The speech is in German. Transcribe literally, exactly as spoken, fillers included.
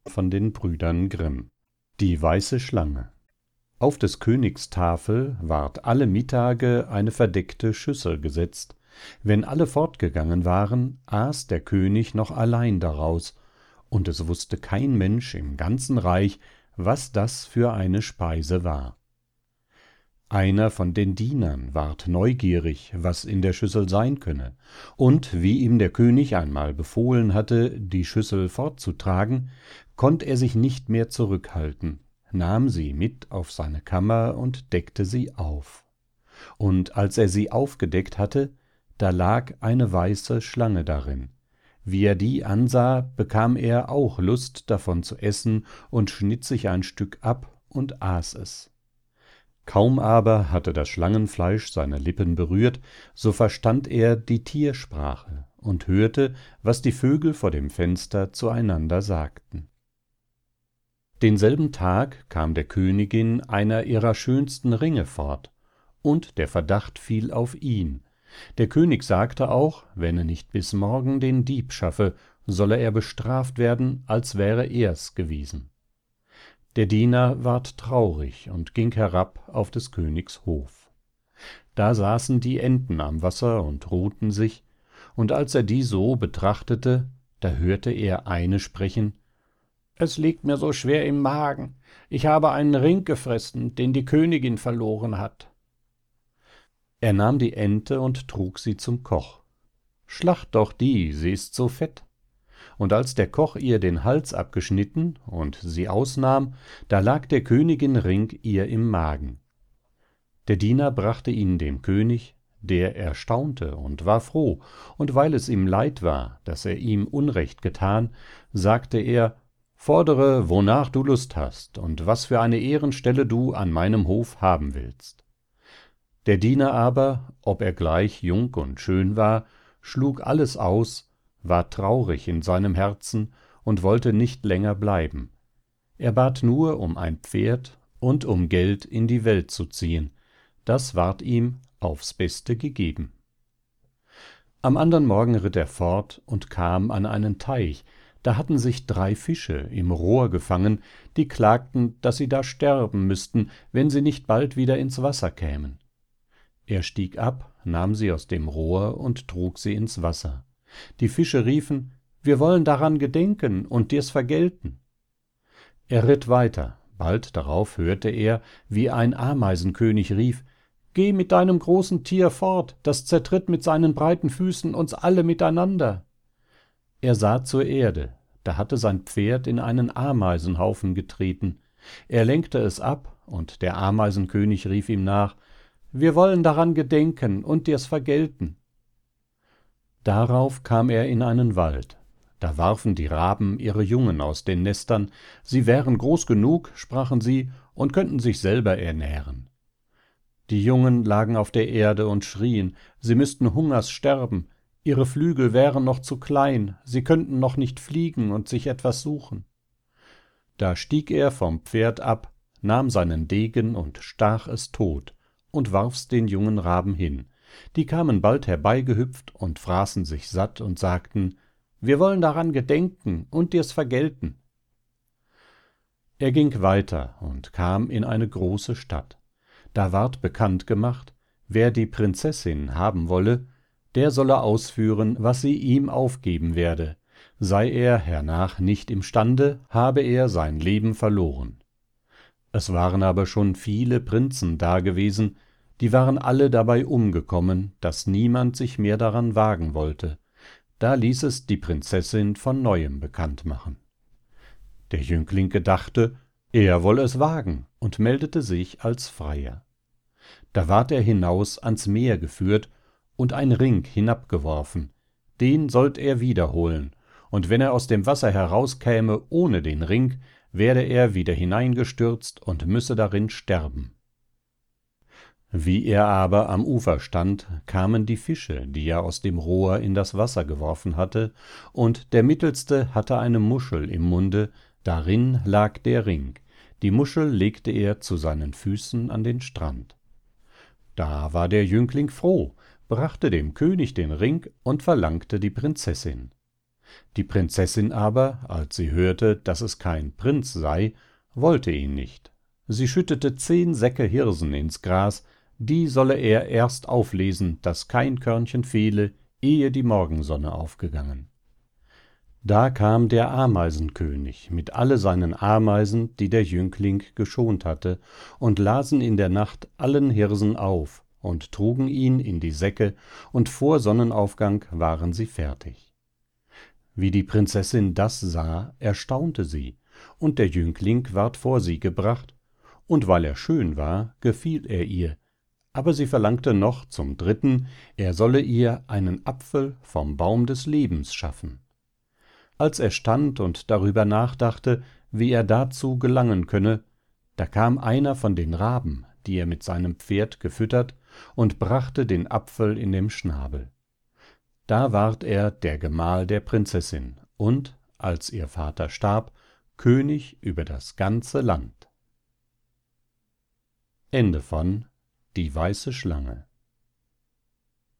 von den Brüdern Grimm. Die weiße Schlange. Auf des Königs Tafel ward alle Mittage eine verdeckte Schüssel gesetzt. Wenn alle fortgegangen waren, aß der König noch allein daraus, und es wußte kein Mensch im ganzen Reich, was das für eine Speise war. Einer von den Dienern ward neugierig, was in der Schüssel sein könne, und wie ihm der König einmal befohlen hatte, die Schüssel fortzutragen, konnt er sich nicht mehr zurückhalten, nahm sie mit auf seine Kammer und deckte sie auf. Und als er sie aufgedeckt hatte, da lag eine weiße Schlange darin. Wie er die ansah, bekam er auch Lust davon zu essen und schnitt sich ein Stück ab und aß es. Kaum aber hatte das Schlangenfleisch seine Lippen berührt, so verstand er die Tiersprache und hörte, was die Vögel vor dem Fenster zueinander sagten. Denselben Tag kam der Königin einer ihrer schönsten Ringe fort, und der Verdacht fiel auf ihn. Der König sagte auch, wenn er nicht bis morgen den Dieb schaffe, solle er bestraft werden, als wäre ers gewesen. Der Diener ward traurig und ging herab auf des Königs Hof. Da saßen die Enten am Wasser und ruhten sich, und als er die so betrachtete, da hörte er eine sprechen: »Es liegt mir so schwer im Magen, ich habe einen Ring gefressen, den die Königin verloren hat.« Er nahm die Ente und trug sie zum Koch. »Schlacht doch die, sie ist so fett.« Und als der Koch ihr den Hals abgeschnitten und sie ausnahm, da lag der Königin Ring ihr im Magen. Der Diener brachte ihn dem König, der erstaunte und war froh, und weil es ihm leid war, dass er ihm Unrecht gethan, sagte er: »Fordere, wonach du Lust hast, und was für eine Ehrenstelle du an meinem Hof haben willst.« Der Diener aber, ob er gleich jung und schön war, schlug alles aus, war traurig in seinem Herzen und wollte nicht länger bleiben. Er bat nur um ein Pferd und um Geld in die Welt zu ziehen. Das ward ihm aufs Beste gegeben. Am andern Morgen ritt er fort und kam an einen Teich. Da hatten sich drei Fische im Rohr gefangen, die klagten, dass sie da sterben müßten, wenn sie nicht bald wieder ins Wasser kämen. Er stieg ab, nahm sie aus dem Rohr und trug sie ins Wasser. Die Fische riefen: »Wir wollen daran gedenken und dir's vergelten.« Er ritt weiter, bald darauf hörte er, wie ein Ameisenkönig rief: »Geh mit deinem großen Tier fort, das zertritt mit seinen breiten Füßen uns alle miteinander.« Er sah zur Erde, da hatte sein Pferd in einen Ameisenhaufen getreten. Er lenkte es ab, und der Ameisenkönig rief ihm nach: »Wir wollen daran gedenken und dir's vergelten.« Darauf kam er in einen Wald. Da warfen die Raben ihre Jungen aus den Nestern. Sie wären groß genug, sprachen sie, und könnten sich selber ernähren. Die Jungen lagen auf der Erde und schrien, sie müßten hungers sterben, ihre Flügel wären noch zu klein, sie könnten noch nicht fliegen und sich etwas suchen. Da stieg er vom Pferd ab, nahm seinen Degen und stach es tot und warfs den jungen Raben hin. Die kamen bald herbeigehüpft und fraßen sich satt und sagten: »Wir wollen daran gedenken und dir's vergelten.« Er ging weiter und kam in eine große Stadt. Da ward bekannt gemacht, wer die Prinzessin haben wolle, der solle ausführen, was sie ihm aufgeben werde. Sei er hernach nicht imstande, habe er sein Leben verloren. Es waren aber schon viele Prinzen dagewesen, die waren alle dabei umgekommen, daß niemand sich mehr daran wagen wollte. Da ließ es die Prinzessin von neuem bekannt machen. Der Jüngling gedachte, er woll es wagen, und meldete sich als Freier. Da ward er hinaus ans Meer geführt und ein Ring hinabgeworfen. Den sollt er wiederholen, und wenn er aus dem Wasser herauskäme ohne den Ring, werde er wieder hineingestürzt und müsse darin sterben. Wie er aber am Ufer stand, kamen die Fische, die er aus dem Rohr in das Wasser geworfen hatte, und der mittelste hatte eine Muschel im Munde, darin lag der Ring. Die Muschel legte er zu seinen Füßen an den Strand. Da war der Jüngling froh, brachte dem König den Ring und verlangte die Prinzessin. Die Prinzessin aber, als sie hörte, daß es kein Prinz sei, wollte ihn nicht. Sie schüttete zehn säcke Hirsen ins Gras, die solle er erst auflesen, daß kein Körnchen fehle, ehe die Morgensonne aufgegangen. Da kam der Ameisenkönig mit alle seinen Ameisen, die der Jüngling geschont hatte, und lasen in der Nacht allen Hirsen auf und trugen ihn in die Säcke, und vor Sonnenaufgang waren sie fertig. Wie die Prinzessin das sah, erstaunte sie, und der Jüngling ward vor sie gebracht, und weil er schön war, gefiel er ihr, aber sie verlangte noch zum dritten, er solle ihr einen Apfel vom Baum des Lebens schaffen. Als er stand und darüber nachdachte, wie er dazu gelangen könne, da kam einer von den Raben, die er mit seinem Pferd gefüttert, und brachte den Apfel in dem Schnabel. Da ward er der Gemahl der Prinzessin und, als ihr Vater starb, König über das ganze Land. Ende von Die weiße Schlange.